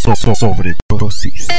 Sobredosis.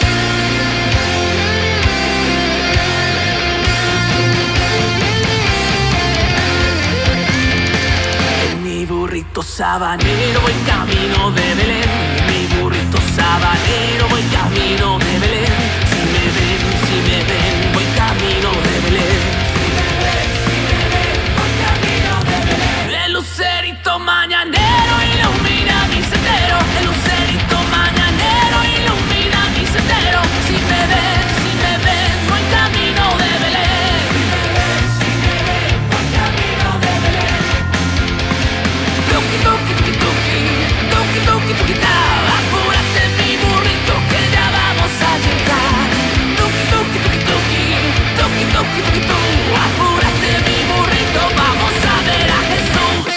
En mi burrito sabanero voy camino de Belén. En mi burrito sabanero voy camino de Belén. Si me ven, voy camino de Belén. Si me ven, voy camino de Belén. El lucerito mañanero ilumina mi sendero. El lucerito mañanero ilumina mi sendero. Si me ven, voy camino de Belén. Si me ven, voy camino de Belén. Tuki, tuki, tuki, tuki, tuki, tuki, tuki, ta. Apúrate mi burrito que ya vamos a llegar. Tuki, tuki, tuki, tuki, tuki, tuki, tuki, tu. Apúrate mi burrito, vamos a ver a Jesús.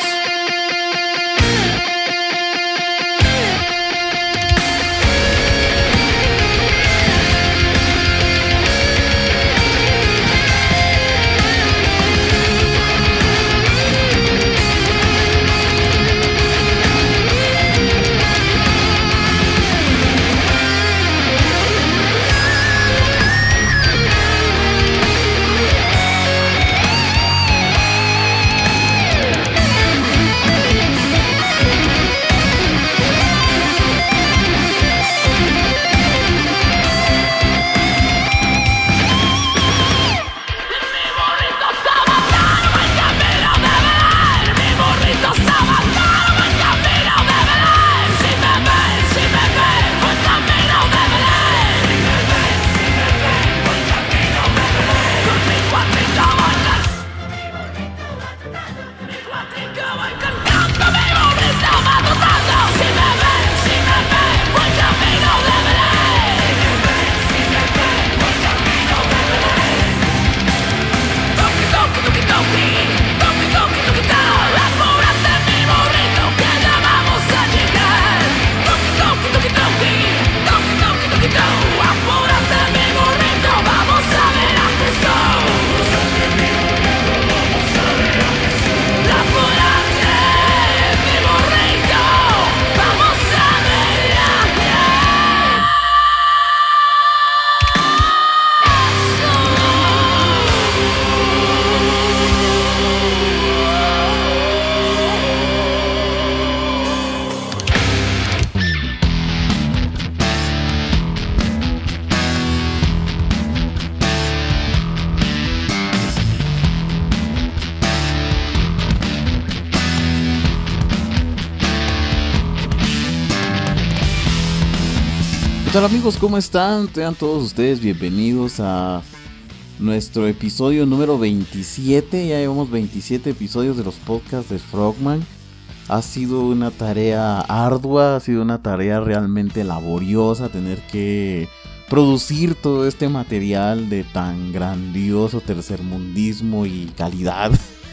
¿Qué tal, amigos? ¿Cómo están? Sean todos ustedes bienvenidos a nuestro episodio número 27. Ya llevamos 27 episodios de los podcasts de Frogman. Ha sido una tarea ardua, ha sido una tarea realmente laboriosa tener que producir todo este material de tan grandioso tercermundismo y calidad.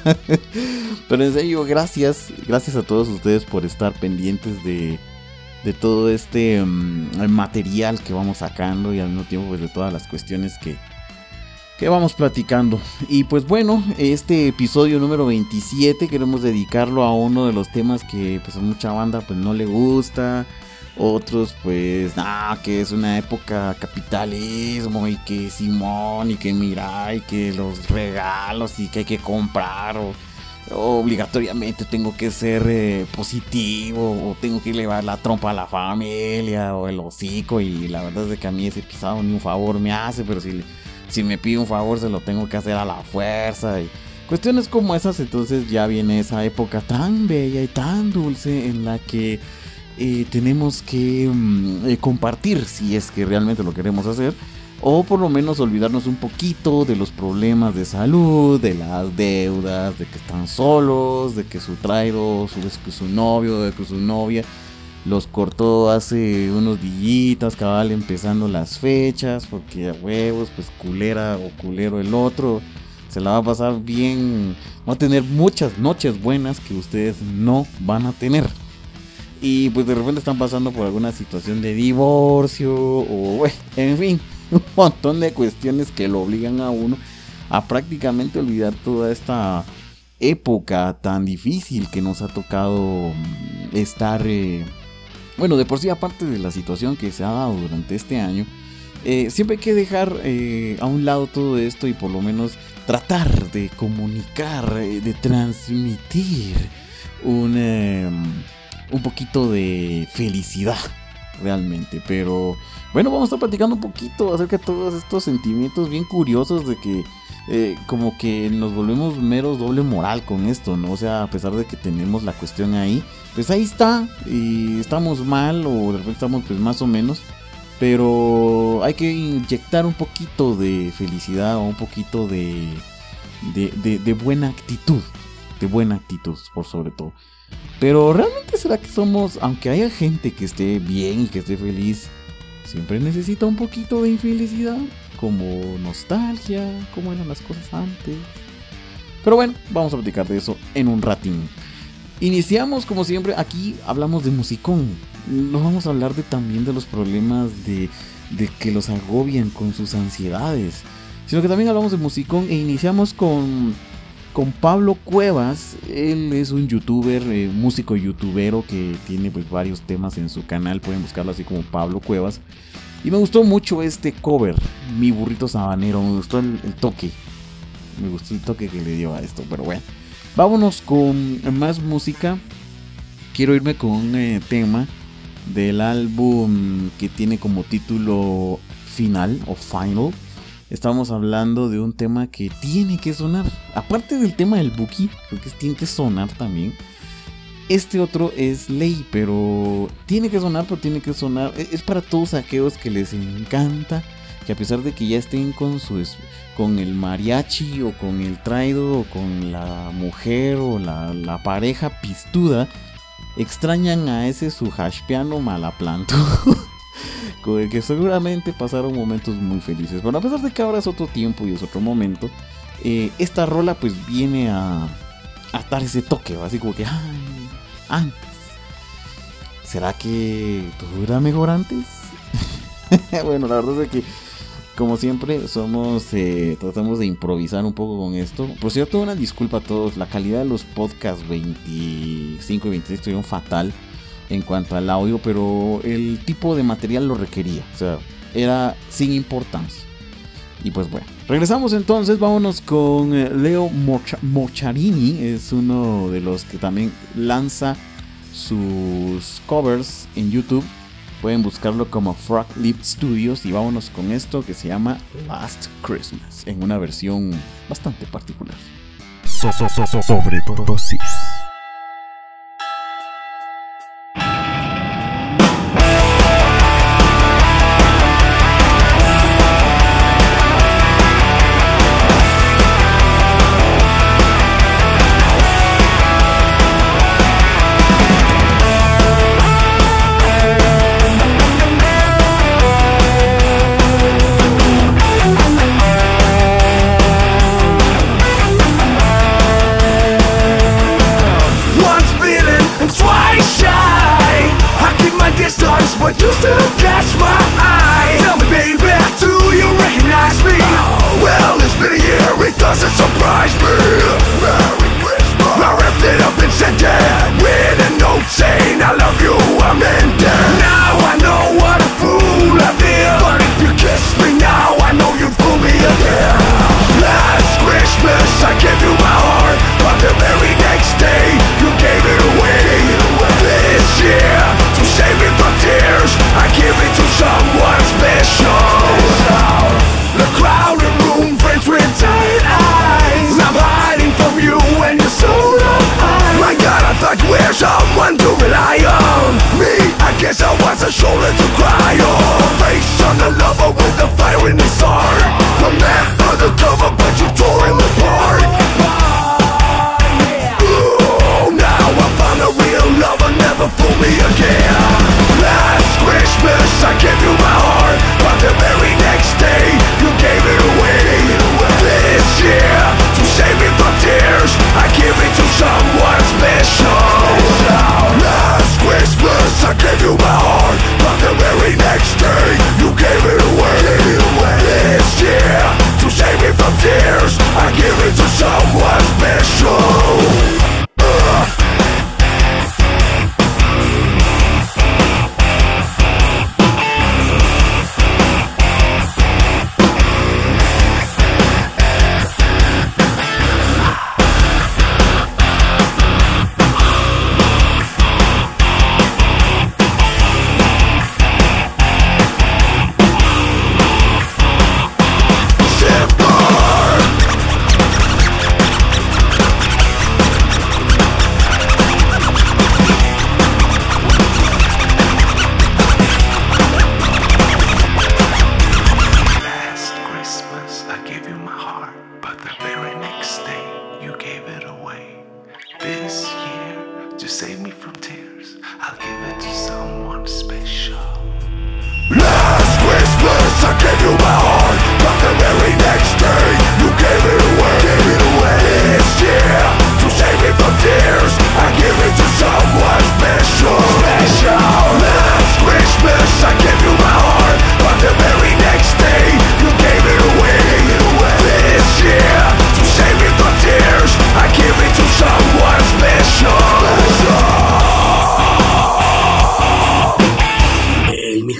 Pero en serio, gracias a todos ustedes por estar pendientes de todo este material que vamos sacando y al mismo tiempo pues de todas las cuestiones que vamos platicando. Y pues bueno, este episodio número 27 queremos dedicarlo a uno de los temas que pues a mucha banda pues no le gusta. Otros pues que es una época capitalismo y que Simón y que mira y que los regalos y que hay que comprar o obligatoriamente tengo que ser positivo o tengo que llevar la trompa a la familia o el hocico, y la verdad es que a mí ese pisado ni un favor me hace, pero si me pide un favor se lo tengo que hacer a la fuerza y cuestiones como esas. Entonces ya viene esa época tan bella y tan dulce en la que tenemos que compartir, si es que realmente lo queremos hacer, o por lo menos olvidarnos un poquito de los problemas de salud, de las deudas, de que están solos, de que su traidor, su novio, de que su novia los cortó hace unos días, cabal empezando las fechas, porque a huevos, pues culera o culero el otro, se la va a pasar bien, va a tener muchas noches buenas que ustedes no van a tener. Y pues de repente están pasando por alguna situación de divorcio o en fin, un montón de cuestiones que lo obligan a uno a prácticamente olvidar toda esta época tan difícil que nos ha tocado estar bueno, de por sí, aparte de la situación que se ha dado durante este año, siempre hay que dejar a un lado todo esto y por lo menos tratar de comunicar, de transmitir un poquito de felicidad realmente. Pero bueno, vamos a estar platicando un poquito acerca de todos estos sentimientos bien curiosos de que como que nos volvemos meros doble moral con esto, ¿no? O sea, a pesar de que tenemos la cuestión ahí, pues ahí está, y estamos mal o de repente estamos pues más o menos, pero hay que inyectar un poquito de felicidad o un poquito de buena actitud, por sobre todo. Pero realmente será que somos, aunque haya gente que esté bien y que esté feliz, siempre necesita un poquito de infelicidad, como nostalgia, como eran las cosas antes. Pero bueno, vamos a platicar de eso en un ratín. Iniciamos como siempre, aquí hablamos de musicón. Nos vamos a hablar también de los problemas de que los agobian con sus ansiedades, sino que también hablamos de musicón e iniciamos con Pablo Cuevas. Él es un youtuber, músico youtubero que tiene pues varios temas en su canal, pueden buscarlo así como Pablo Cuevas. Y me gustó mucho este cover, Mi Burrito Sabanero, me gustó el toque. Me gustó el toque que le dio a esto, pero bueno. Vámonos con más música. Quiero irme con un tema del álbum que tiene como título Final o Final. Estamos hablando de un tema que tiene que sonar. Aparte del tema del Buki, creo que tiene que sonar también. Este otro es ley, pero tiene que sonar, es para todos aquellos que les encanta, que a pesar de que ya estén con el mariachi o con el traido o con la mujer o la pareja pistuda, extrañan a ese su hashpiano malaplanto, con el que seguramente pasaron momentos muy felices. Bueno, a pesar de que ahora es otro tiempo y es otro momento, esta rola pues viene a dar ese toque, así como que antes. ¿Será que todo era mejor antes? Bueno, la verdad es que como siempre tratamos de improvisar un poco con esto. Por cierto, una disculpa a todos, la calidad de los podcasts 25 y 26 estuvieron fatal en cuanto al audio, pero el tipo de material lo requería, o sea, era sin importancia. Y pues bueno, regresamos entonces, vámonos con Leo Mocciarini. Es uno de los que también lanza sus covers en YouTube. Pueden buscarlo como Frog Lip Studios. Y vámonos con esto que se llama Last Christmas, en una versión bastante particular. Sobredosis. But you still catch my eye. Tell me, baby, do you recognize me? Well, it's been a year, it doesn't surprise me. Merry Christmas. I wrapped it up and sent it with a note saying I love you, I'm ended. Now I know what a fool I feel, but if you kiss me now, I know you'd fool me again. Last Christmas I gave you my heart, but the very next day you gave it away. This year, to save me from tears, I give it to someone special. The crowded room, friends with tight eyes. I'm hiding from you and you're so alive. My God, I thought you were someone to rely on. Me, I guess I was a shoulder to cry on. Face on the lover with the fire in his heart. The man undercover, but you tore him apart. Now I found a real lover, never fool me again. Last Christmas I gave you my heart, but the very next day you gave it away. This year, to save me from tears, I give it to someone special. Last Christmas I gave you my heart, but the very next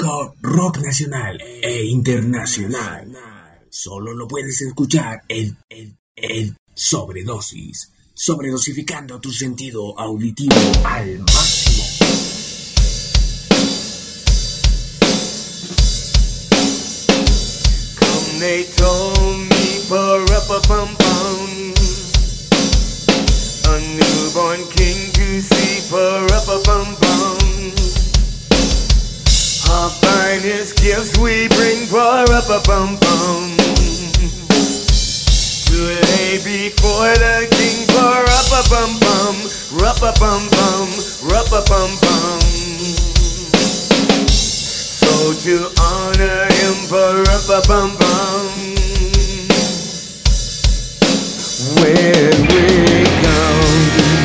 único rock nacional e internacional. Solo lo puedes escuchar en Sobredosis, sobredosificando tu sentido auditivo al máximo. Come, they told me, pa-ra-pa-pum-pum, a newborn king to see, pa-ra-pa-pum-pum. Our finest gifts we bring, pa-ra-pa-pum-pum, to lay before the king, pa-ra-pa-pum-pum, ra-pa-pum-pum, ra-pa-pum-pum. So to honor him, pa-ra-pa-pum-pum, when we come,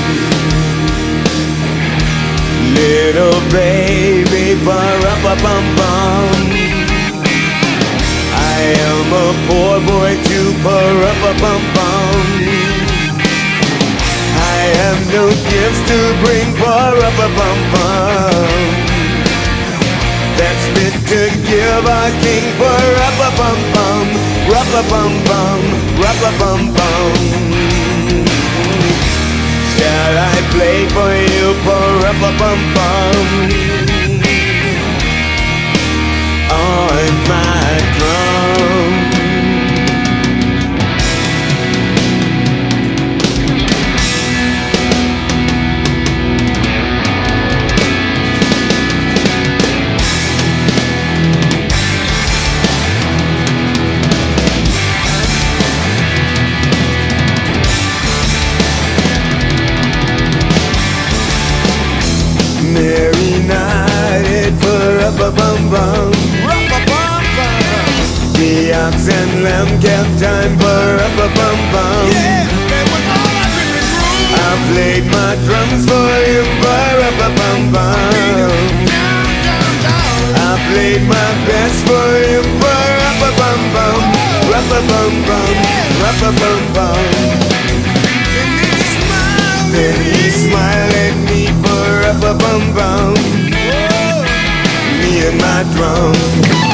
little baby, pa-ra-pa-pum-pum, I am a poor boy too, pa-ra-pa-pum-pum, I have no gifts to bring, pa-ra-pa-pum-pum, that's fit to give our king, pa-ra-pa-pum-pum, ra-pa-pum-pum, ra-pa-pum-pum. Shall I play for you, pa-ra-pa-pum-pum, on my drum? Merry night, pa-ra-pa-pum-pum, the ox and lamb kept time, pa-ra-pa-pum-pum. I played my drums for you, pa-ra-pa-pum-pum. I played my best for you, pa-ra-pa-pum-pum, ra-pa-pum-pum, ra-pa-pum-pum. Then he smiled at me, pa-ra-pa-pum-pum, me and my drum.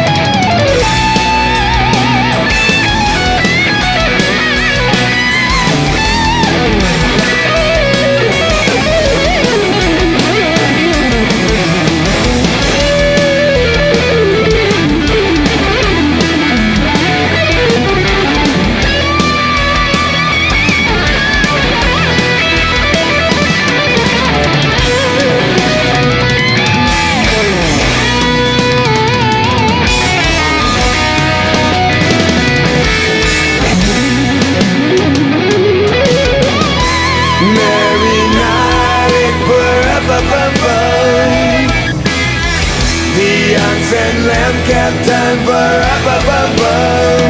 The ox and lamb kept time, pa-ra-pa-pum-pum.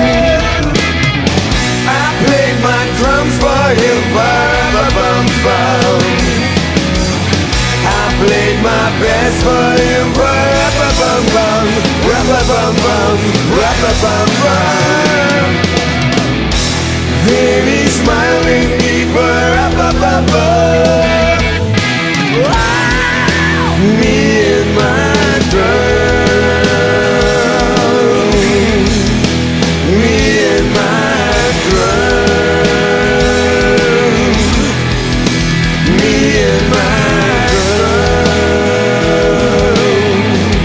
I played my drums for you, pa-ra-pa-pum-pum. I played my best for you, pa-ra-pa-pum-pum, ra-pa-pum-pum, ra-pa-pum-pum. Then he smiled at me, pa-ra-pa-pum-pum, me and my drum, me and my drum, me and my drum.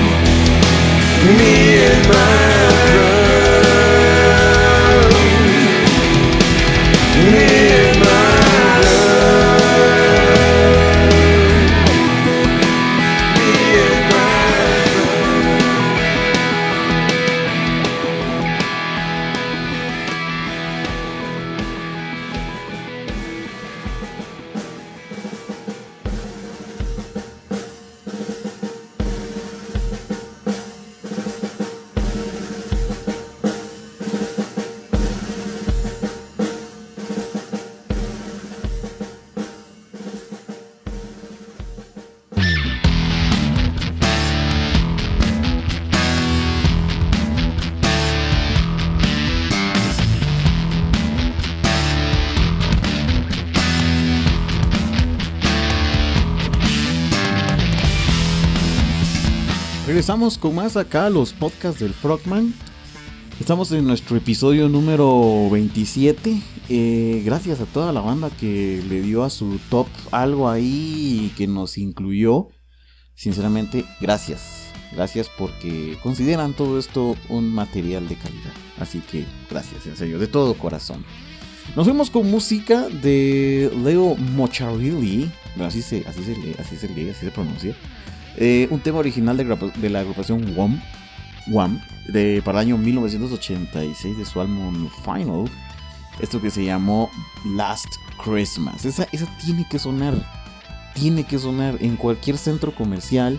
regresamos con más acá a los podcasts del Frogman. Estamos en nuestro episodio número 27. Gracias a toda la banda que le dio a su top algo ahí y que nos incluyó. Sinceramente, gracias. Gracias porque consideran todo esto un material de calidad. Así que gracias, en serio, de todo corazón. Nos fuimos con música de Leo Mocciarelli. Bueno, así se pronuncia. Un tema original de la agrupación Wham para el año 1986 de su álbum Final. Esto que se llamó Last Christmas. Esa tiene que sonar. Tiene que sonar en cualquier centro comercial.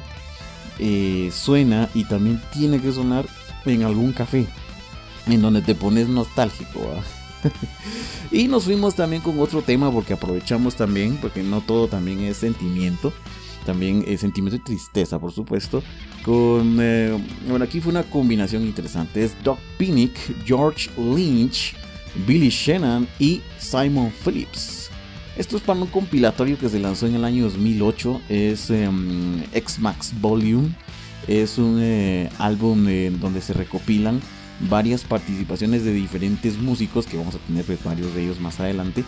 Suena, y también tiene que sonar en algún café en donde te pones nostálgico, ¿va? Y nos fuimos también con otro tema porque aprovechamos también, porque no todo también es sentimiento, también es sentimiento y tristeza, por supuesto. Bueno, aquí fue una combinación interesante. Es Doug Pinnick, George Lynch, Billy Sheehan y Simon Phillips. Esto es para un compilatorio que se lanzó en el año 2008. Es X-Max Volume. Es un álbum donde se recopilan varias participaciones de diferentes músicos, que vamos a tener varios de ellos más adelante.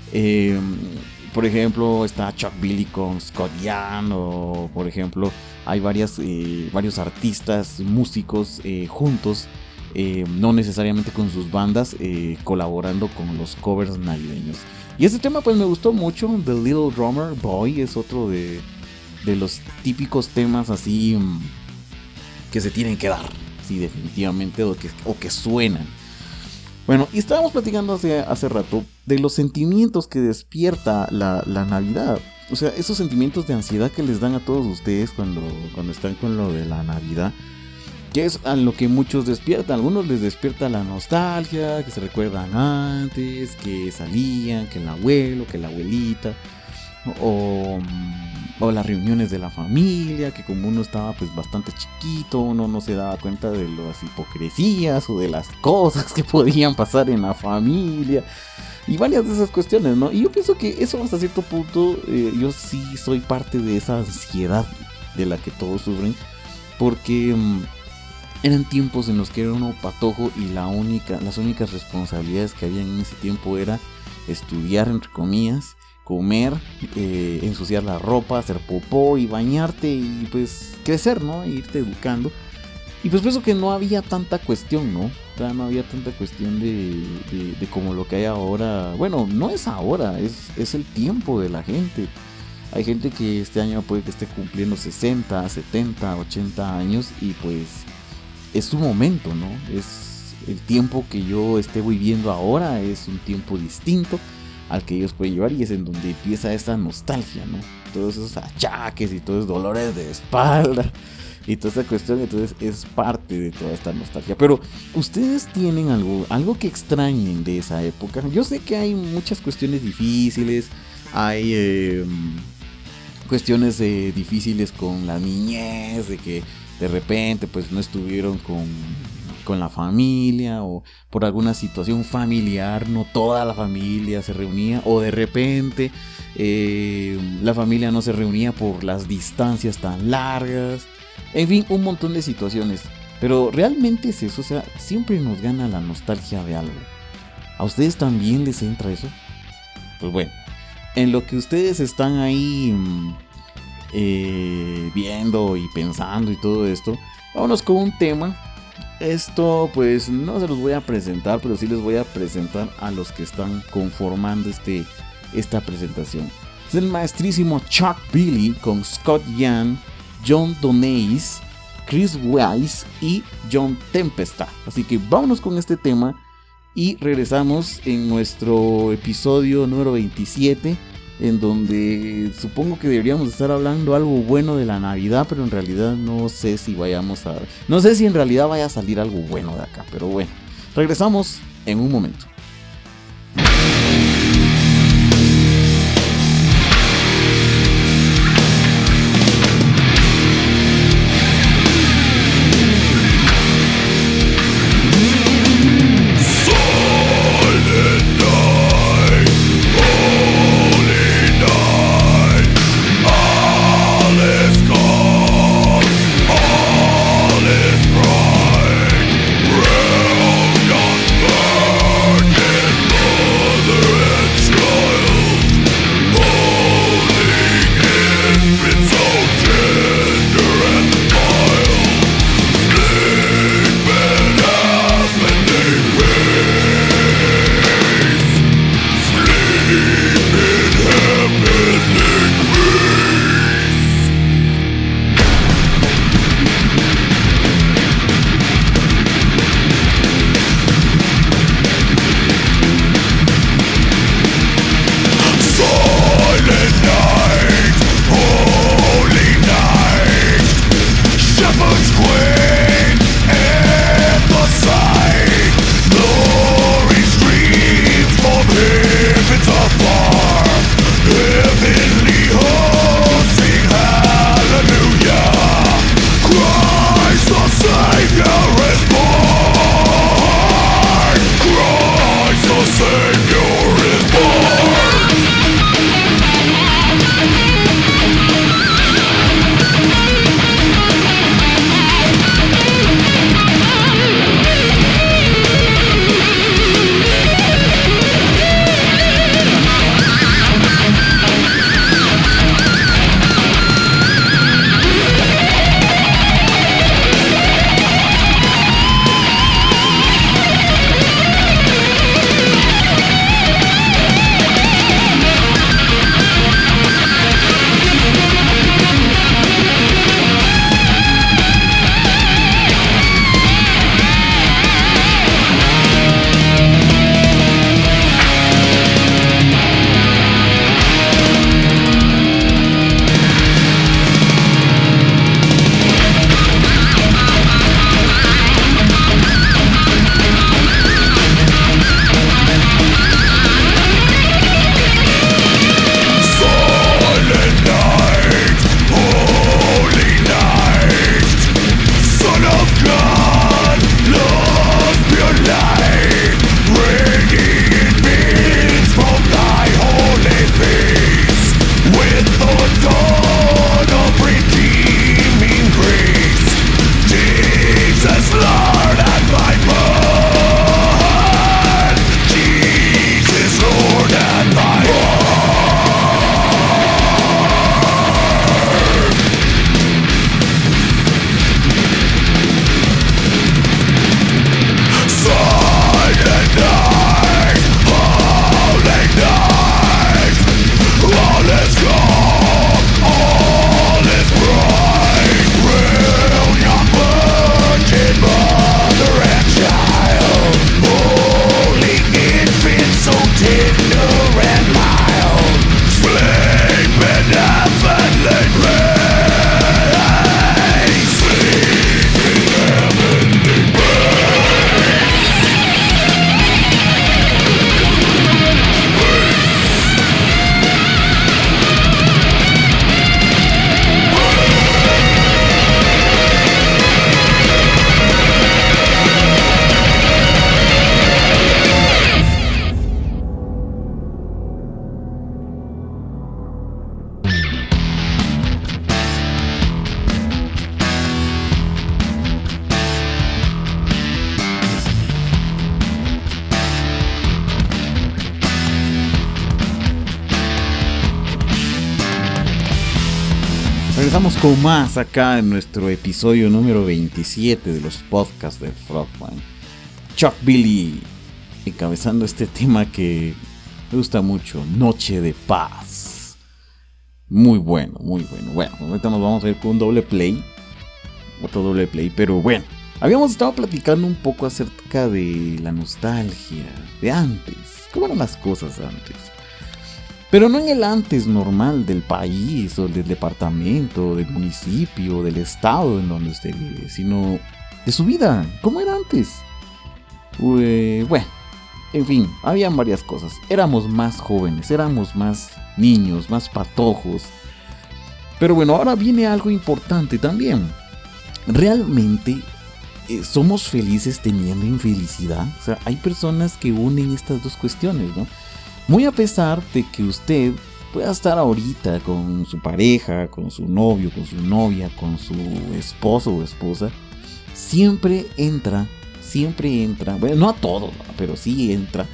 Por ejemplo, está Chuck Billy con Scott Ian, o por ejemplo hay varios artistas, músicos juntos, no necesariamente con sus bandas, colaborando con los covers navideños. Y este tema pues me gustó mucho. The Little Drummer Boy es otro de los típicos temas así que se tienen que dar, sí, definitivamente, o que suenan. Bueno, y estábamos platicando hace rato de los sentimientos que despierta la Navidad. O sea, esos sentimientos de ansiedad que les dan a todos ustedes cuando están con lo de la Navidad, que es a lo que muchos despiertan. Algunos les despierta la nostalgia, que se recuerdan antes, que salían, que el abuelo, que la abuelita, o las reuniones de la familia, que como uno estaba pues bastante chiquito, uno no se daba cuenta de las hipocresías o de las cosas que podían pasar en la familia y varias de esas cuestiones, ¿no? Y yo pienso que eso hasta cierto punto, yo sí soy parte de esa ansiedad de la que todos sufren, porque eran tiempos en los que era uno patojo y las únicas responsabilidades que había en ese tiempo era estudiar, entre comillas, comer, ensuciar la ropa, hacer popó y bañarte y pues crecer, ¿no? E irte educando. Y pues pienso que no había tanta cuestión, ¿no? O sea, no había tanta cuestión de como lo que hay ahora. Bueno, no es ahora, es el tiempo de la gente. Hay gente que este año puede que esté cumpliendo 60, 70, 80 años y pues es su momento, ¿no? Es el tiempo que yo esté viviendo ahora, es un tiempo distinto al que ellos pueden llevar, y es en donde empieza esa nostalgia, ¿no? Todos esos achaques y todos esos dolores de espalda y toda esa cuestión. Entonces es parte de toda esta nostalgia. Pero ustedes tienen algo que extrañen de esa época. Yo sé que hay muchas cuestiones difíciles, hay cuestiones difíciles con la niñez, de que de repente pues no estuvieron con la familia, o por alguna situación familiar no toda la familia se reunía, o de repente la familia no se reunía por las distancias tan largas. En fin, un montón de situaciones. Pero realmente es eso, o sea, siempre nos gana la nostalgia de algo. ¿A ustedes también les entra eso? Pues bueno, en lo que ustedes están ahí viendo y pensando y todo esto, vámonos con un tema. Esto pues no se los voy a presentar, pero sí les voy a presentar a los que están conformando esta presentación. Es el maestrísimo Chuck Billy con Scott Ian, John Donais, Chris Wise y John Tempesta. Así que vámonos con este tema y regresamos en nuestro episodio número 27, en donde supongo que deberíamos estar hablando algo bueno de la Navidad, pero en realidad no sé si en realidad vaya a salir algo bueno de acá, pero bueno, regresamos en un momento. All is gone. Vamos con más acá en nuestro episodio número 27 de los podcasts del Frogman. Chuck Billy encabezando este tema que me gusta mucho, Noche de Paz. Muy bueno, muy bueno. Bueno, ahorita nos vamos a ir con un doble play. Otro doble play, pero bueno. Habíamos estado platicando un poco acerca de la nostalgia de antes. ¿Cómo eran las cosas antes? Pero no en el antes normal del país, o del departamento, del municipio, del estado en donde usted vive, sino de su vida. ¿Cómo era antes? Bueno, en fin, habían varias cosas. Éramos más jóvenes, éramos más niños, más patojos. Pero bueno, ahora viene algo importante también. Realmente somos felices teniendo infelicidad. O sea, hay personas que unen estas dos cuestiones, ¿no? Muy a pesar de que usted pueda estar ahorita con su pareja, con su novio, con su novia, con su esposo o esposa, siempre entra, bueno, no a todos, pero sí entra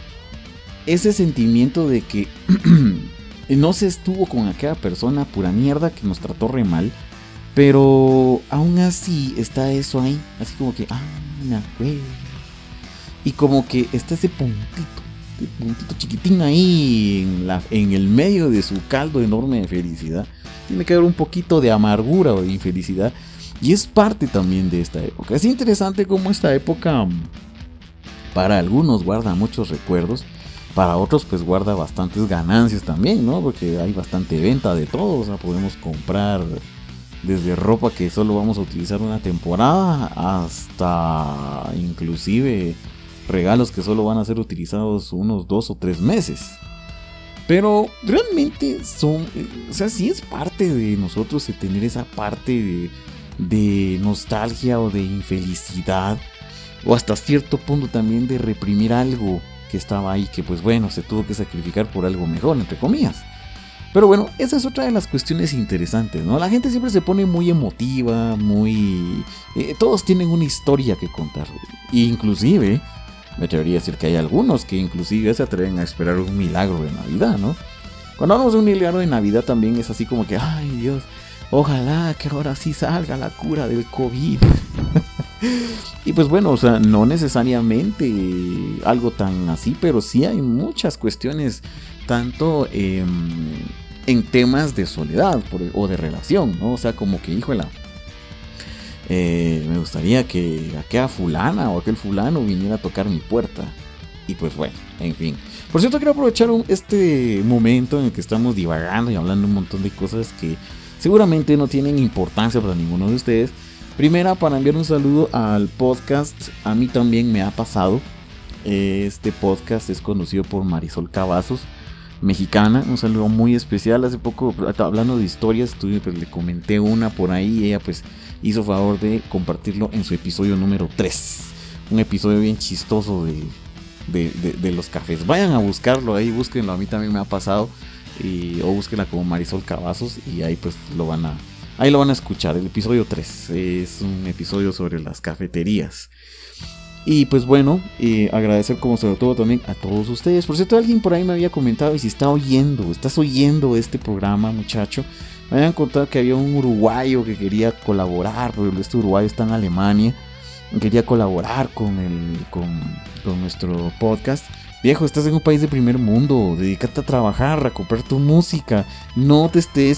ese sentimiento de que no se estuvo con aquella persona pura mierda que nos trató re mal, pero aún así está eso ahí, así como que, me acuerdo, y como que está ese puntito chiquitín ahí en el medio de su caldo enorme de felicidad. Tiene que haber un poquito de amargura o de infelicidad, y es parte también de esta época. Es interesante cómo esta época para algunos guarda muchos recuerdos, para otros pues guarda bastantes ganancias también, ¿no? Porque hay bastante venta de todo. O sea, podemos comprar desde ropa que solo vamos a utilizar una temporada hasta inclusive regalos que solo van a ser utilizados unos 2 o 3 meses. Pero realmente sí es parte de nosotros de tener esa parte de nostalgia o de infelicidad, o hasta cierto punto también de reprimir algo que estaba ahí, que pues bueno, se tuvo que sacrificar por algo mejor, entre comillas. Pero bueno, esa es otra de las cuestiones interesantes, ¿no? La gente siempre se pone muy emotiva, todos tienen una historia que contar. Inclusive me atrevería a decir que hay algunos que inclusive se atreven a esperar un milagro de Navidad, ¿no? Cuando hablamos de un milagro de Navidad también es así como que, ay Dios, ojalá que ahora sí salga la cura del COVID. Y pues bueno, o sea, no necesariamente algo tan así, pero sí hay muchas cuestiones, tanto en temas de soledad o de relación, ¿no? O sea, como que, híjola, me gustaría que aquella fulana o aquel fulano viniera a tocar mi puerta. Y pues bueno, en fin. Por cierto, quiero aprovechar este momento en el que estamos divagando y hablando un montón de cosas que seguramente no tienen importancia para ninguno de ustedes. Primera, para enviar un saludo al podcast. A mí también me ha pasado. Este podcast es conducido por Marisol Cavazos, mexicana. Un saludo muy especial. Hace poco, hablando de historias, le comenté una por ahí y ella pues hizo favor de compartirlo en su episodio número 3. Un episodio bien chistoso de los cafés. Vayan a buscarlo ahí, búsquenlo, a mí también me ha pasado. O búsquenla como Marisol Cavazos y ahí pues lo van a escuchar. El episodio 3 es un episodio sobre las cafeterías. Y pues bueno, agradecer como sobre todo también a todos ustedes. Por cierto, alguien por ahí me había comentado, y si estás oyendo este programa, muchacho, me habían contado que había un uruguayo que quería colaborar, porque este uruguayo está en Alemania, quería colaborar con nuestro podcast. Viejo, estás en un país de primer mundo, dedícate a trabajar, a comprar tu música, no te estés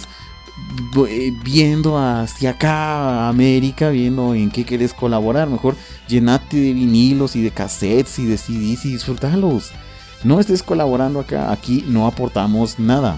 viendo hacia acá, América, viendo en qué quieres colaborar. Mejor llenate de vinilos y de cassettes y de CDs y disfrútalos. No estés colaborando acá, aquí no aportamos nada.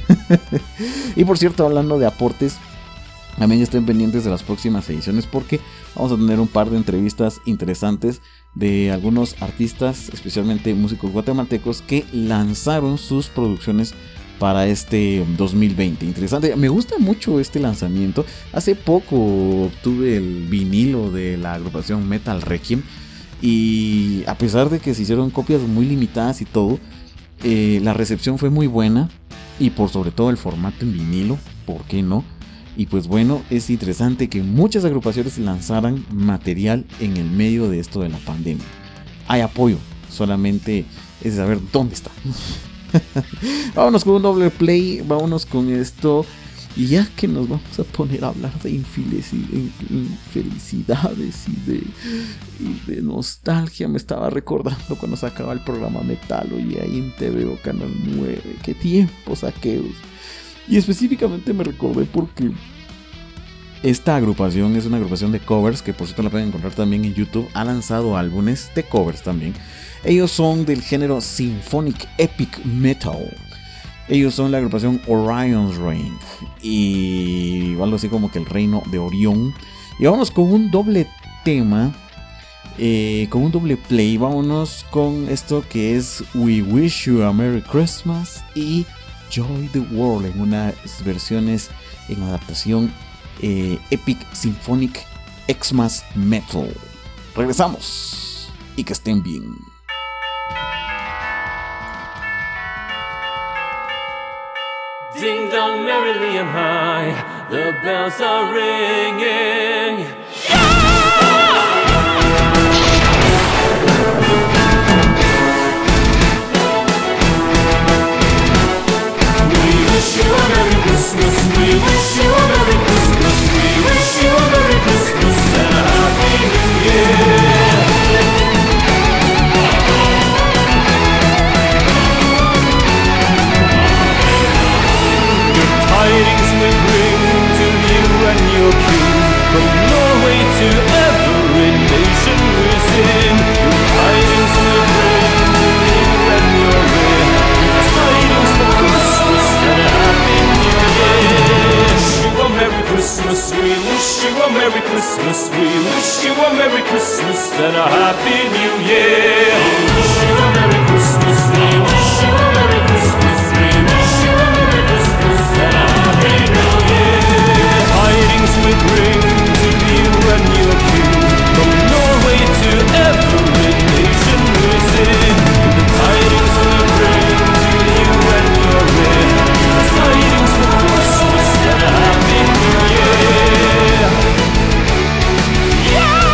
Y por cierto, hablando de aportes, también estén pendientes de las próximas ediciones, porque vamos a tener un par de entrevistas interesantes de algunos artistas, especialmente músicos guatemaltecos, que lanzaron sus producciones para este 2020. Interesante, me gusta mucho este lanzamiento. Hace poco obtuve el vinilo de la agrupación Metal Requiem, y a pesar de que se hicieron copias muy limitadas y todo, la recepción fue muy buena, y por sobre todo el formato en vinilo, ¿por qué no? Y pues bueno, es interesante que muchas agrupaciones lanzaran material en el medio de esto de la pandemia. Hay apoyo, solamente es saber dónde está. Vámonos con un doble play, vámonos con esto Y ya que nos vamos a poner a hablar de infelicidades y de nostalgia, me estaba recordando cuando sacaba el programa Metalo y ahí en TVO Canal 9. Qué tiempos aquellos. Y específicamente me recordé porque esta agrupación es una agrupación de covers que por cierto la pueden encontrar también en YouTube. Ha lanzado álbumes de covers también. Ellos son del género Symphonic Epic Metal. Ellos son la agrupación Orion's Reign, y algo así como que el reino de Orión. Y vámonos con un doble tema, con un doble play. Vámonos con esto que es We Wish You a Merry Christmas y Joy the World, en unas versiones en adaptación Epic Symphonic Xmas Metal. Regresamos y que estén bien. Ding dong merrily and high, the bells are ringing. We wish you a Merry Christmas, we wish you a Merry Christmas, we wish you a Merry Christmas and a Happy New Year. Tidings we bring to you and your king, from Norway to every nation we're in. Your tidings we bring to you and your king, your tidings for Christmas and a Happy New Year. Wish you a Merry Christmas, we wish you a Merry Christmas, we wish you a Merry Christmas and a Happy New Year. We wish you a Merry Christmas, we wish you a Merry Christmas, we wish you a Merry Christmas and a Happy New Year. Tidings we bring to you and your king, from Norway to every nation we're in. The tidings we bring to you and your king, the tidings for Christmas and a Happy New Year. Yeah!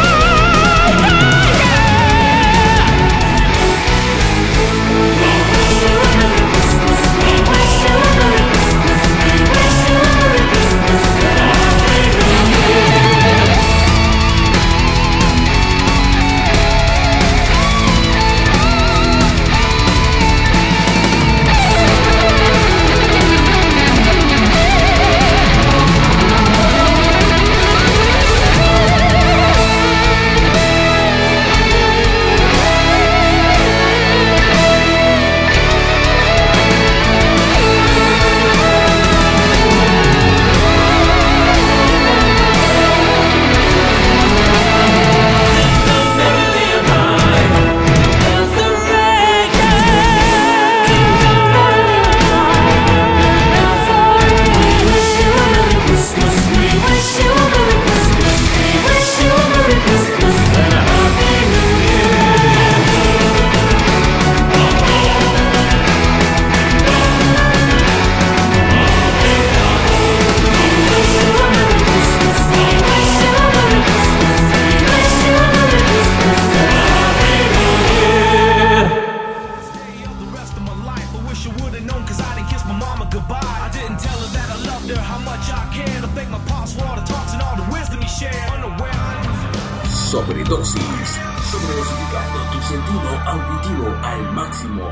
Sobredosis, sobredosificando tu sentido auditivo al máximo.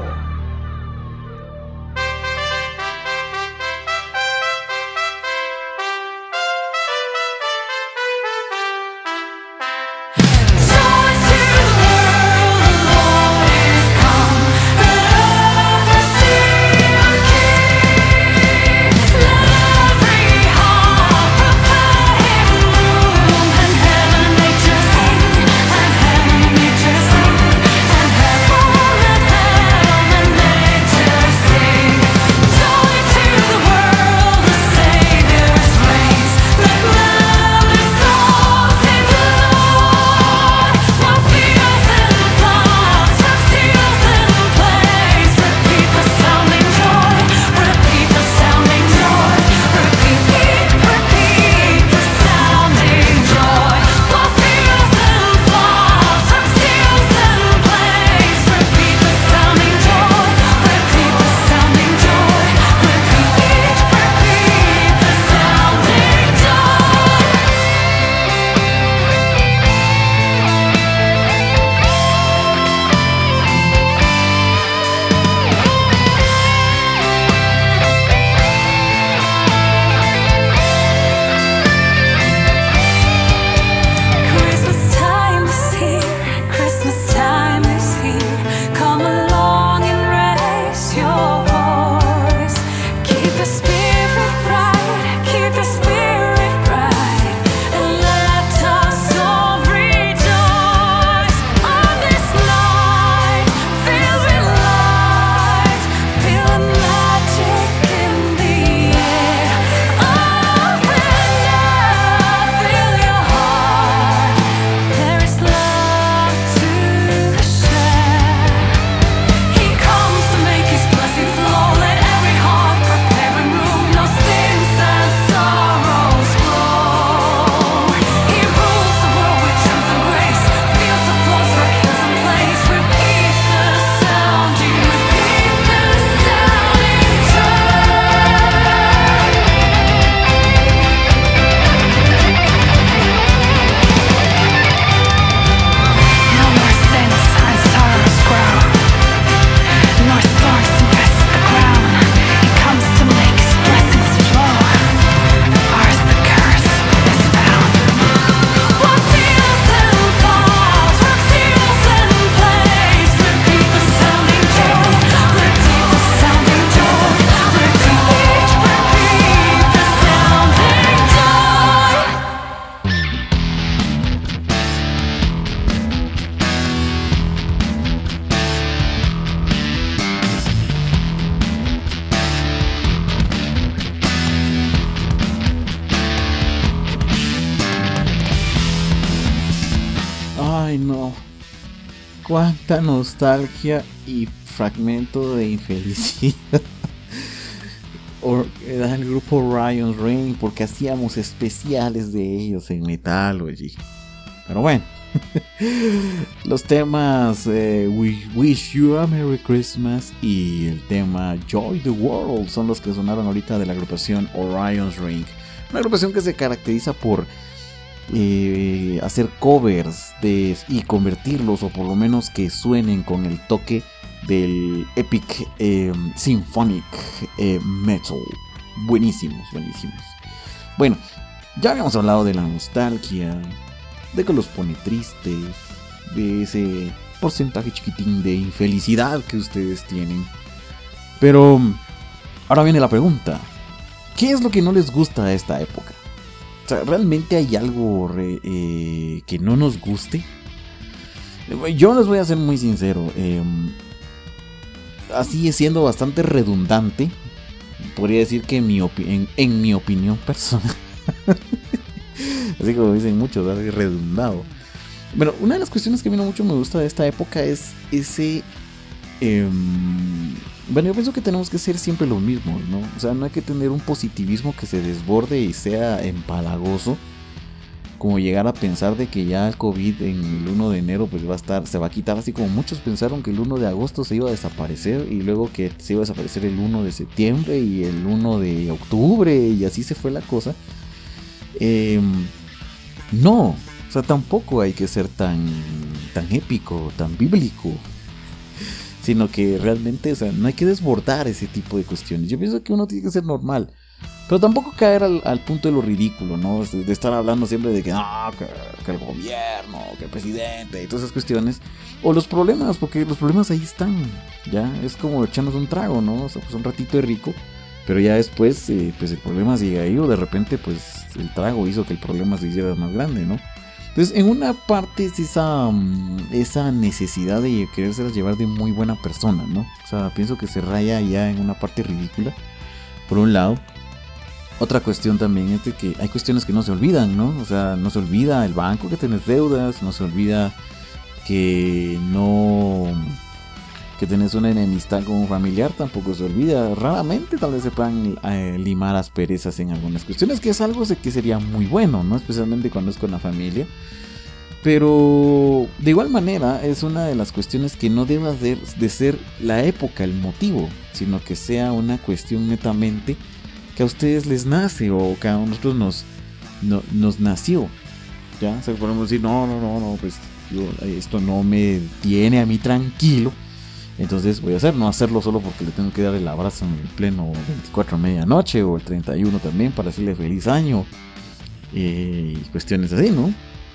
And Ay, no. Cuánta nostalgia y fragmento de infelicidad. Era el grupo Orion's Reign, porque hacíamos especiales de ellos en Metalogy. Pero bueno. Los temas We Wish You a Merry Christmas y el tema Joy the World son los que sonaron ahorita de la agrupación Orion's Reign. Una agrupación que se caracteriza por hacer covers y convertirlos, o por lo menos que suenen con el toque del epic symphonic metal. Buenísimos. Bueno, ya habíamos hablado de la nostalgia, de que los pone tristes, de ese porcentaje chiquitín de infelicidad que ustedes tienen. Pero ahora viene la pregunta: ¿qué es lo que no les gusta de esta época? O sea, ¿realmente hay algo que no nos guste? Yo les voy a ser muy sincero. Así siendo bastante redundante, podría decir que en mi opinión personal, así como dicen muchos, ¿verdad? Redundado. Bueno, una de las cuestiones que a mí no mucho me gusta de esta época es ese... bueno, yo pienso que tenemos que ser siempre los mismos, ¿no? O sea, no hay que tener un positivismo que se desborde y sea empalagoso, como llegar a pensar de que ya el COVID en el 1 de enero pues se va a quitar, así como muchos pensaron que el 1 de agosto se iba a desaparecer, y luego que se iba a desaparecer el 1 de septiembre y el 1 de octubre, y así se fue la cosa. No, o sea, tampoco hay que ser tan épico, tan bíblico, sino que realmente, o sea, no hay que desbordar ese tipo de cuestiones. Yo pienso que uno tiene que ser normal, pero tampoco caer al punto de lo ridículo, ¿no? De estar hablando siempre de que que el gobierno, que el presidente y todas esas cuestiones, o los problemas, porque los problemas ahí están, ya es como echarnos un trago, ¿no? O sea, pues un ratito de rico, pero ya después pues el problema sigue ahí, o de repente pues el trago hizo que el problema se hiciera más grande, ¿no? Entonces, en una parte es esa necesidad de querérselas llevar de muy buena persona, ¿no? O sea, pienso que se raya ya en una parte ridícula, por un lado. Otra cuestión también es de que hay cuestiones que no se olvidan, ¿no? O sea, no se olvida el banco que tenés deudas, no se olvida que tenés una enemistad con un familiar, tampoco se olvida. Raramente tal vez se puedan limar asperezas en algunas cuestiones, que es algo que sería muy bueno, ¿no? Especialmente cuando es con la familia. Pero de igual manera es una de las cuestiones que no deba de ser la época el motivo, sino que sea una cuestión netamente que a ustedes les nace, o que a nosotros nos nació, ¿ya? O sea, podemos decir, no, pues esto no me tiene a mí tranquilo, entonces voy a no hacerlo solo porque le tengo que dar el abrazo en el pleno 24 a medianoche, o el 31 también, para decirle feliz año, y cuestiones así, ¿no?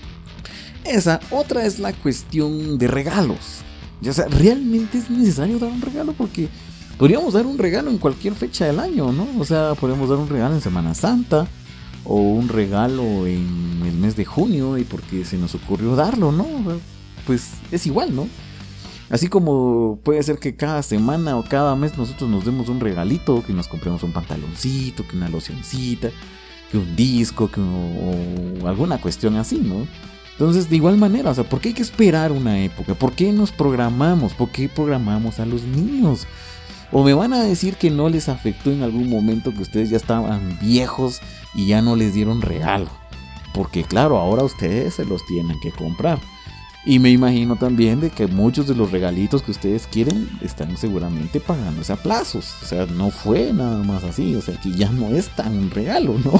Esa otra es la cuestión de regalos. O sea, realmente es necesario dar un regalo, porque podríamos dar un regalo en cualquier fecha del año, ¿no? O sea, podríamos dar un regalo en Semana Santa, o un regalo en el mes de junio, y porque se nos ocurrió darlo, ¿no? Pues es igual, ¿no? Así como puede ser que cada semana o cada mes nosotros nos demos un regalito, que nos compremos un pantaloncito, que una locioncita, que un disco, o alguna cuestión así, ¿no? Entonces, de igual manera, o sea, ¿por qué hay que esperar una época? ¿Por qué nos programamos? ¿Por qué programamos a los niños? ¿O me van a decir que no les afectó en algún momento que ustedes ya estaban viejos y ya no les dieron regalo? Porque claro, ahora ustedes se los tienen que comprar. Y me imagino también de que muchos de los regalitos que ustedes quieren están seguramente pagándose a plazos. O sea, no fue nada más así. O sea, que ya no es tan un regalo, ¿no?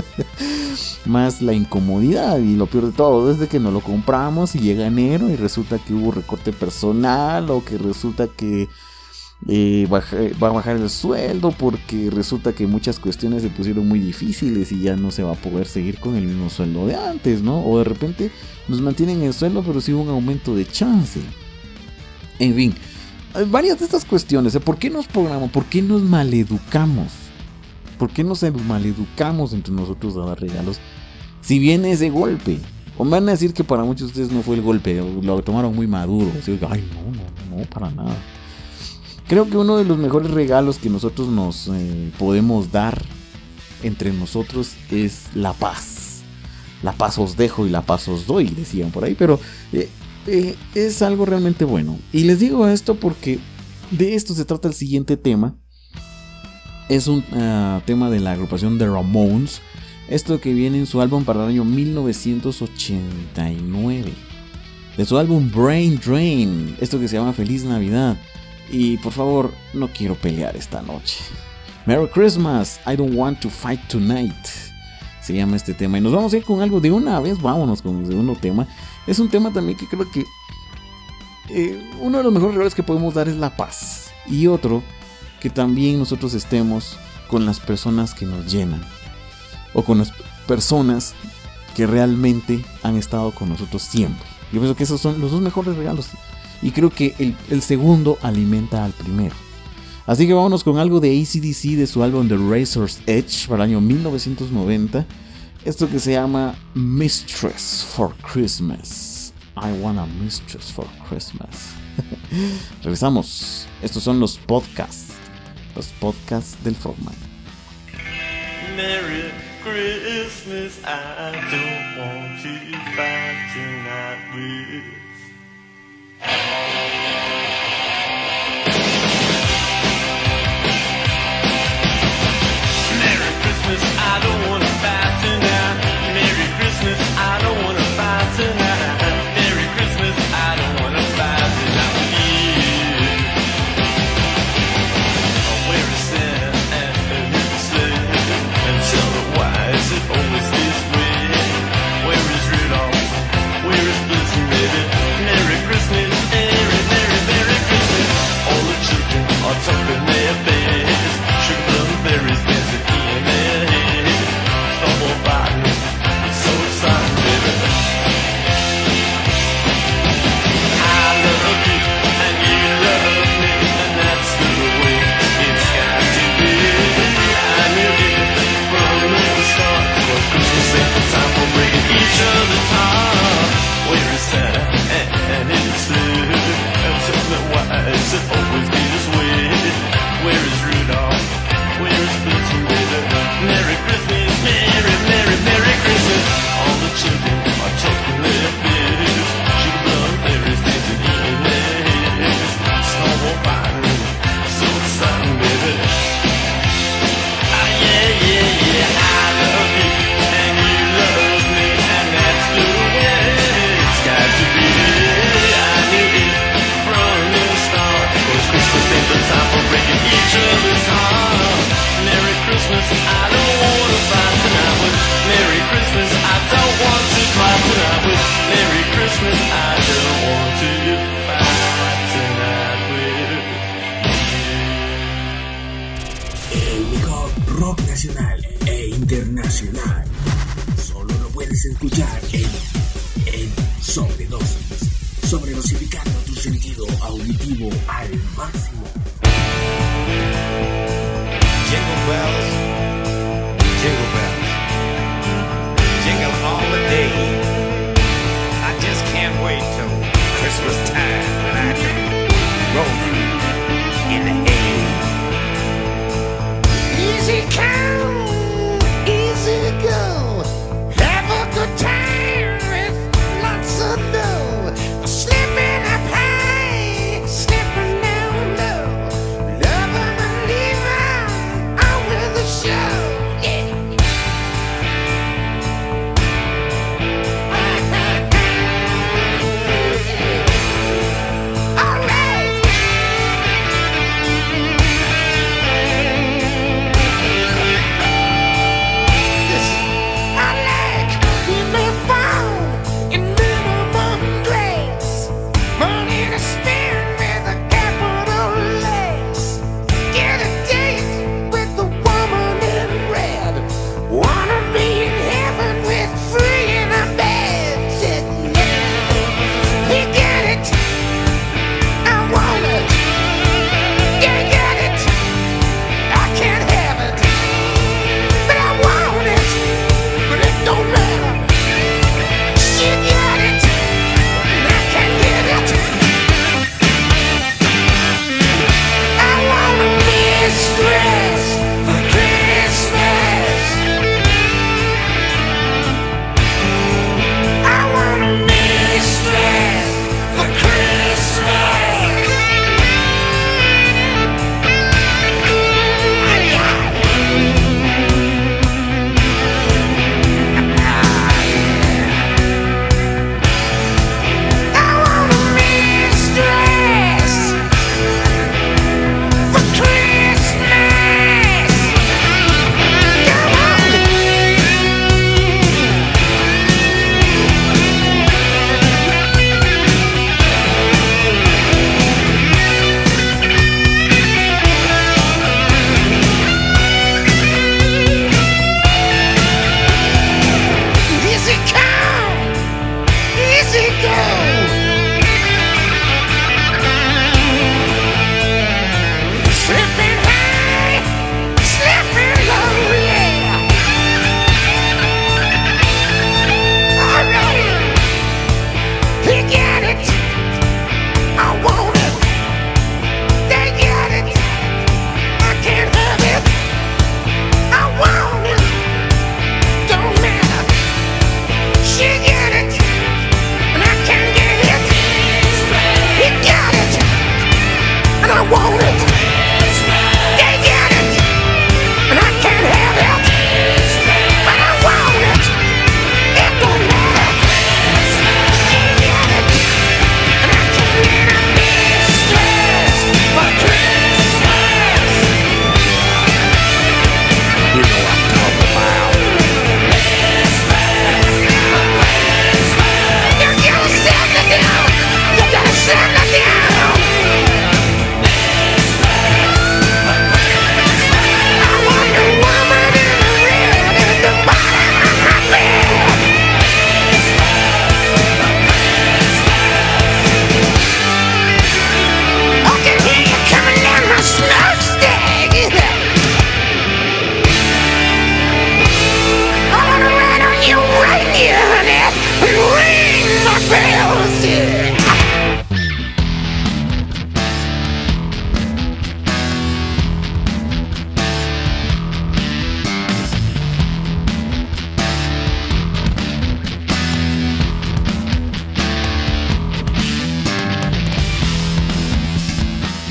Más la incomodidad, y lo peor de todo es de que no lo compramos y llega enero y resulta que hubo recorte personal, o que resulta que va a bajar el sueldo, porque resulta que muchas cuestiones se pusieron muy difíciles y ya no se va a poder seguir con el mismo sueldo de antes, ¿no? O de repente nos mantienen el sueldo, pero sí hubo un aumento de chance. En fin, hay varias de estas cuestiones. ¿Por qué nos programamos? ¿Por qué nos maleducamos? ¿Por qué nos maleducamos entre nosotros a dar regalos si viene ese golpe? O me van a decir que para muchos de ustedes no fue el golpe, o lo tomaron muy maduro. Así, ay, no, para nada. Creo que uno de los mejores regalos que nosotros nos podemos dar entre nosotros es la paz. la paz os dejo y la paz os doy, decían por ahí, pero es algo realmente bueno. Y les digo esto porque de esto se trata el siguiente tema. Es un tema de la agrupación The Ramones. Esto que viene en su álbum para el año 1989. De su álbum Brain Drain. Esto que se llama Feliz Navidad. Y por favor, no quiero pelear esta noche. Merry Christmas, I don't want to fight tonight. Se llama este tema. Y nos vamos a ir con algo de una vez. Vámonos con el segundo tema. Es un tema también que creo que uno de los mejores regalos que podemos dar es la paz. Y otro, que también nosotros estemos con las personas que nos llenan. O con las personas que realmente han estado con nosotros siempre. Yo pienso que esos son los dos mejores regalos. Y creo que el segundo alimenta al primero. Así que vámonos con algo de AC/DC de su álbum The Razor's Edge para el año 1990. Esto que se llama Mistress for Christmas. I want a mistress for Christmas. Regresamos. Estos son los podcasts. Los podcasts del Frogman. Merry Christmas, I don't want to fight tonight with. Merry Christmas, I don't want to fight tonight. Merry Christmas, I don't want to fight tonight. Merry Christmas, I don't want to fight tonight with you. Where is Santa and his sled? And tell her why is it always this way? Where is Rudolph? Where is Blitzen, baby? Merry Christmas, Merry, Merry, Merry Christmas. All the children are tucked in their beds. Sugar plum fairies dancing in their heads. Snowball fighting, it's so exciting, baby. I love you and you love me, and that's the way it's got to be. I knew it from the start. Was Christmas ain't the time for breaking each other's heart. Where is Santa and his sled? And tell me why is it always be this way? Where is Rudolph? Where is Blitzen, baby? Merry Christmas, Merry, Merry, Merry Christmas. All the children are talking their beds. Sugar plum fairies dancing in their heads. Snowball fighting, so exciting, baby. Ah, yeah, yeah, yeah, I love you and you love me, and that's the way it's got to be. I knew it from the start. 'Cause Christmas ain't the time for breaking each other's heart. Merry Christmas, I don't want to fight tonight with. Merry Christmas, I don't want to fight tonight with. Merry Christmas, I don't want to fight tonight with. El mejor rock nacional e internacional. Solo lo puedes escuchar en Sobredosis. Sobredosificando tu sentido auditivo al máximo. Jingle bells, jingle all the day. I just can't wait till Christmas time when I can roll in the hay. Easy come, easy go. Have a good time with lots of dough. Slipping up high, slipping down low. Loving and leaving on with the show. Yeah.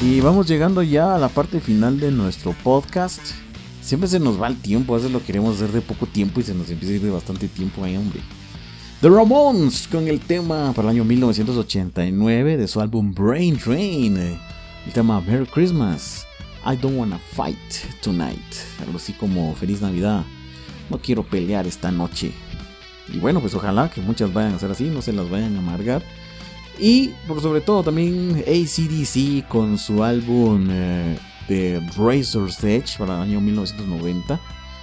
Y vamos llegando ya a la parte final de nuestro podcast. Siempre se nos va el tiempo, a veces lo queremos hacer de poco tiempo y se nos empieza a ir de bastante tiempo ahí, hombre. The Ramones con el tema para el año 1989 de su álbum Brain Drain. El tema Merry Christmas, I Don't Wanna Fight Tonight. Algo así como Feliz Navidad, no quiero pelear esta noche. Y bueno, pues ojalá que muchas vayan a ser así, no se las vayan a amargar. Y por sobre todo también AC/DC con su álbum de Razor's Edge para el año 1990.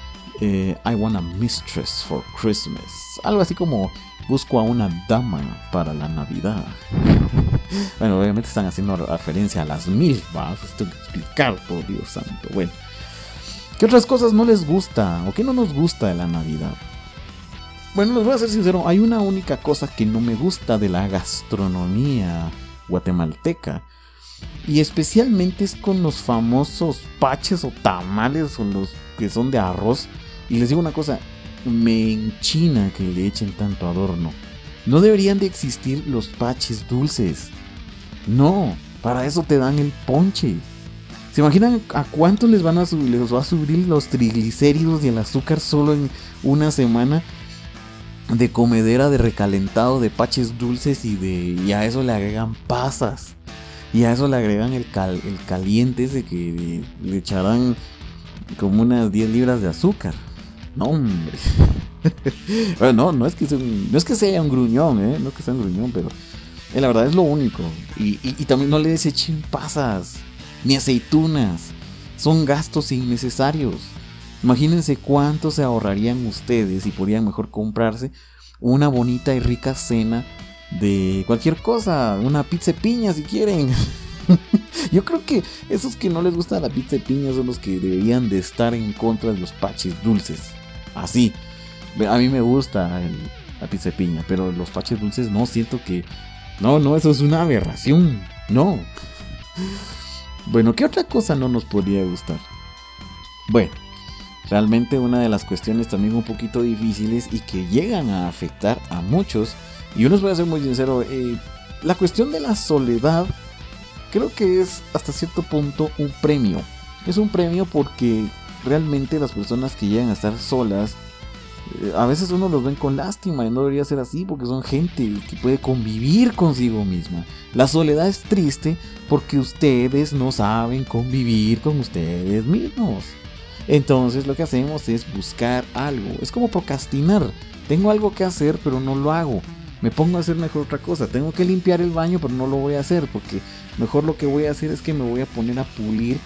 I Want a Mistress for Christmas. Algo así como busco a una dama para la Navidad. Bueno, obviamente están haciendo referencia a las milfas. Tengo que explicar, por Dios santo. Bueno, ¿qué otras cosas no les gusta o qué no nos gusta de la Navidad? Bueno, les voy a ser sincero, hay una única cosa que no me gusta de la gastronomía guatemalteca. Y especialmente es con los famosos paches o tamales o los que son de arroz. Y les digo una cosa, me enchina que le echen tanto adorno. No deberían de existir los paches dulces. No, para eso te dan el ponche. ¿Se imaginan a cuánto les va a subir los triglicéridos y el azúcar solo en una semana de comedera, de recalentado, de paches dulces y a eso le agregan pasas? Y a eso le agregan el caliente ese que le echarán como unas 10 libras de azúcar. No, hombre. Bueno, no es que sea un gruñón, no es que sea un gruñón, pero la verdad es lo único. Y también no le desechen pasas, ni aceitunas. Son gastos innecesarios. Imagínense cuánto se ahorrarían ustedes y podrían mejor comprarse una bonita y rica cena de cualquier cosa, una pizza de piña si quieren. Yo creo que esos que no les gusta la pizza de piña son los que deberían de estar en contra de los paches dulces. Así, a mí me gusta la pizza de piña, pero los paches dulces no, siento que no, eso es una aberración. No. Bueno, ¿qué otra cosa no nos podría gustar? Bueno, realmente una de las cuestiones también un poquito difíciles y que llegan a afectar a muchos, y yo les voy a ser muy sincero, la cuestión de la soledad creo que es hasta cierto punto un premio. Es un premio porque realmente las personas que llegan a estar solas, a veces uno los ven con lástima y no debería ser así porque son gente que puede convivir consigo misma. La soledad es triste porque ustedes no saben convivir con ustedes mismos. Entonces lo que hacemos es buscar algo. Es como procrastinar. Tengo algo que hacer pero no lo hago. Me pongo a hacer mejor otra cosa. Tengo que limpiar el baño pero no lo voy a hacer porque mejor lo que voy a hacer es que me voy a poner a pulir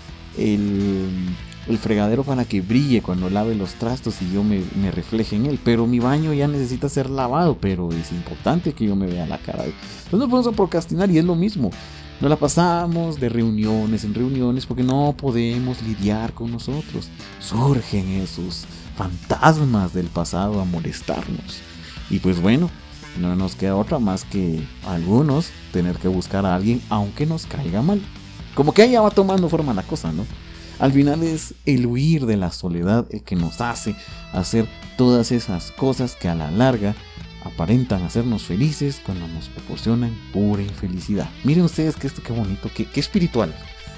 el fregadero para que brille cuando lave los trastos y yo me refleje en él. Pero mi baño ya necesita ser lavado, pero es importante que yo me vea la cara. Entonces nos ponemos a procrastinar y es lo mismo. Nos la pasamos de reuniones en reuniones porque no podemos lidiar con nosotros. Surgen esos fantasmas del pasado a molestarnos. Y pues bueno, no nos queda otra más que algunos tener que buscar a alguien aunque nos caiga mal. Como que ahí ya va tomando forma la cosa, ¿no? Al final es el huir de la soledad el que nos hace hacer todas esas cosas que a la larga aparentan hacernos felices cuando nos proporcionan pura infelicidad. Miren ustedes que esto qué bonito, qué espiritual.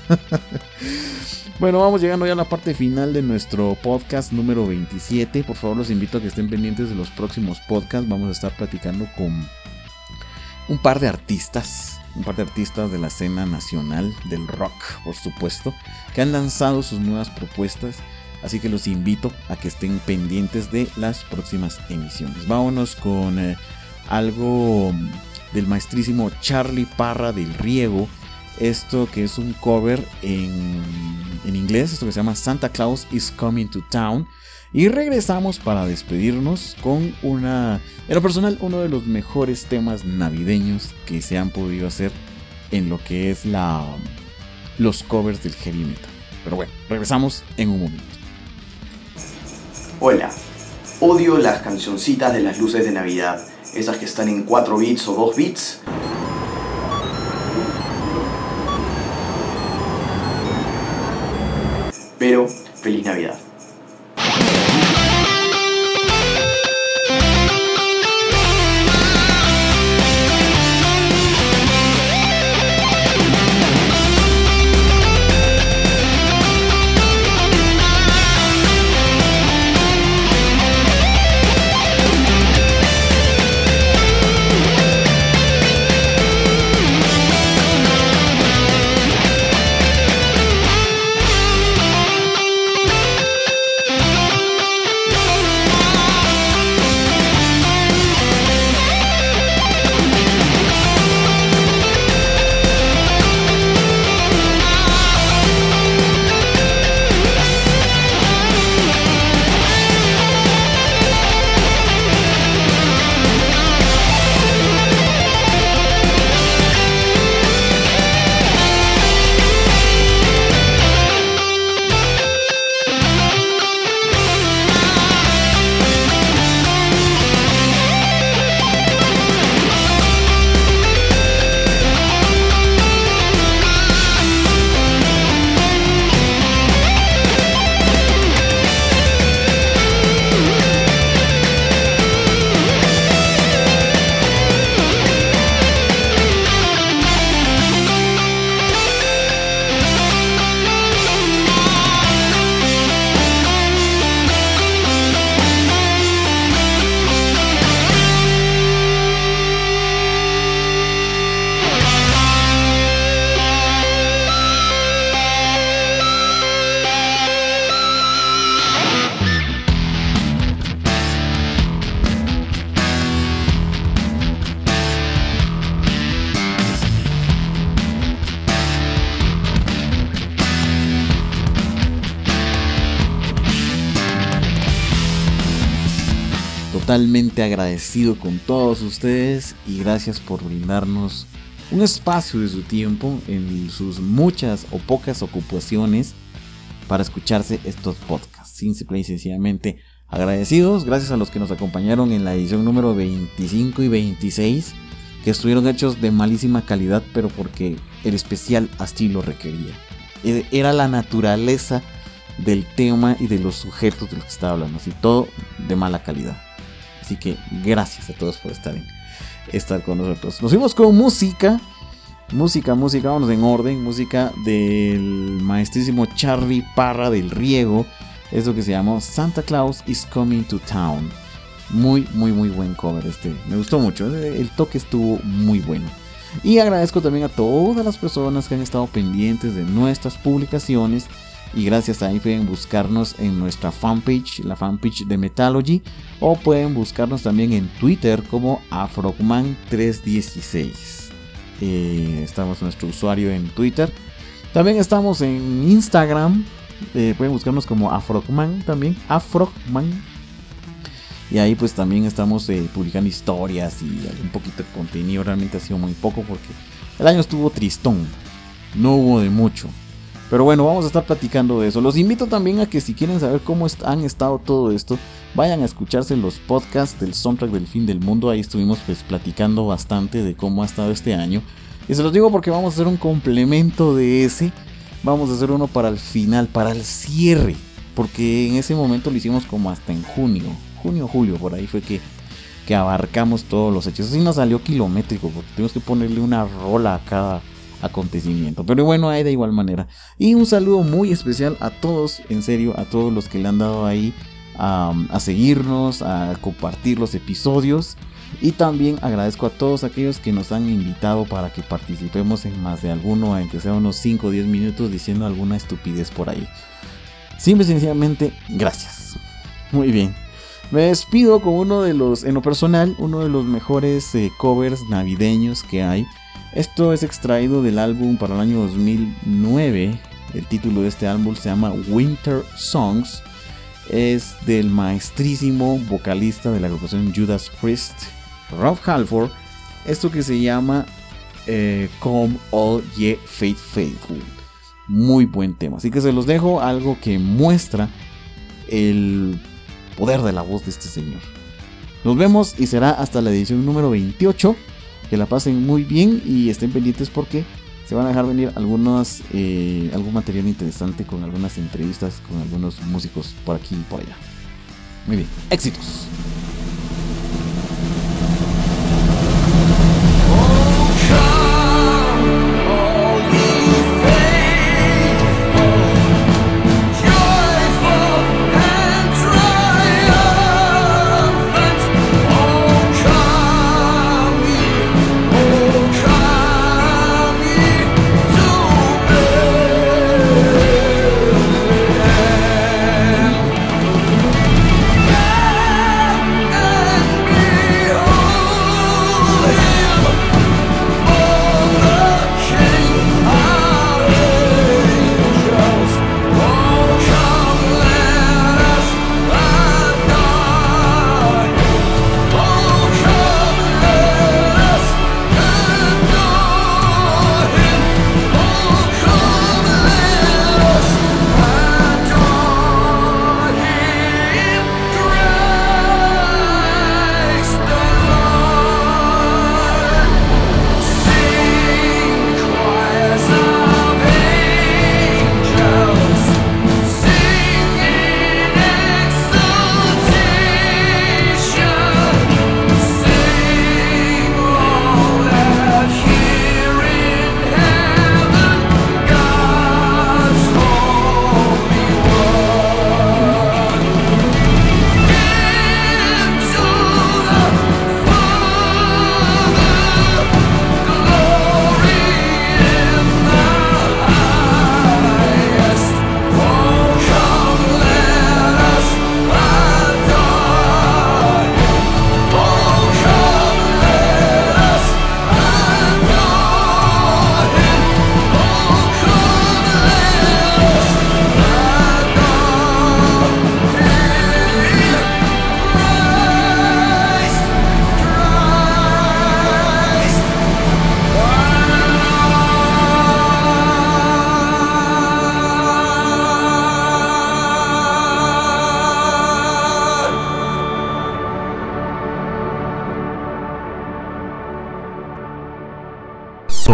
Bueno, vamos llegando ya a la parte final de nuestro podcast número 27. Por favor, los invito a que estén pendientes de los próximos podcasts. Vamos a estar platicando con un par de artistas de la escena nacional del rock, por supuesto, que han lanzado sus nuevas propuestas. Así que los invito a que estén pendientes de las próximas emisiones. Vámonos con algo del maestrísimo Charlie Parra del Riego. Esto que es un cover en inglés, esto que se llama Santa Claus is Coming to Town. Y regresamos para despedirnos con en lo personal, uno de los mejores temas navideños que se han podido hacer en lo que es los covers del heavy metal. Pero bueno, regresamos en un momento. Hola, odio las cancioncitas de las luces de Navidad, esas que están en 4 bits o 2 bits. Pero, feliz Navidad. totalmente agradecido con todos ustedes y gracias por brindarnos un espacio de su tiempo en sus muchas o pocas ocupaciones para escucharse estos podcasts. Simple y sencillamente agradecidos. Gracias a los que nos acompañaron en la edición número 25 y 26, que estuvieron hechos de malísima calidad, pero porque el especial así lo requería. Era la naturaleza del tema y de los sujetos de los que estaba hablando, así todo de mala calidad. Así que gracias a todos por estar con nosotros. Nos fuimos con música, vamos en orden. Música del maestrísimo Charlie Parra del Riego. Esto que se llamó Santa Claus is Coming to Town. Muy buen cover me gustó mucho, el toque estuvo muy bueno. Y agradezco también a todas las personas que han estado pendientes de nuestras publicaciones. Y gracias a ahí pueden buscarnos en nuestra fanpage, la fanpage de Metalogy. O pueden buscarnos también en Twitter como Afrogman316. Estamos nuestro usuario en Twitter. También estamos en Instagram. Pueden buscarnos como Afrogman también, Afrogman. Y ahí pues también estamos publicando historias y un poquito de contenido. Realmente ha sido muy poco porque el año estuvo tristón, no hubo de mucho. Pero bueno, vamos a estar platicando de eso. Los invito también a que si quieren saber cómo han estado todo esto, vayan a escucharse los podcasts del soundtrack del fin del mundo. Ahí estuvimos pues platicando bastante de cómo ha estado este año. Y se los digo porque vamos a hacer un complemento de ese. Vamos a hacer uno para el final, para el cierre. Porque en ese momento lo hicimos como hasta en julio, por ahí fue que abarcamos todos los hechos. Así nos salió kilométrico, porque tuvimos que ponerle una rola a cada acontecimiento. Pero bueno, ahí de igual manera. Y un saludo muy especial a todos, en serio, a todos los que le han dado ahí a seguirnos, a compartir los episodios. Y también agradezco a todos aquellos que nos han invitado para que participemos en más de alguno, aunque sea unos 5 o 10 minutos diciendo alguna estupidez por ahí. Simple y sencillamente, gracias. Muy bien. Me despido con uno de los, en lo personal, uno de los mejores covers navideños que hay. Esto es extraído del álbum para el año 2009. El título de este álbum se llama Winter Songs. Es del maestrísimo vocalista de la agrupación Judas Priest, Rob Halford. Esto que se llama Come All Ye Faithful. Muy buen tema. Así que se los dejo, algo que muestra el poder de la voz de este señor. Nos vemos y será hasta la edición número 28. Que la pasen muy bien y estén pendientes porque se van a dejar venir algún material interesante con algunas entrevistas con algunos músicos por aquí y por allá. Muy bien, éxitos.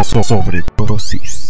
Sobredosis.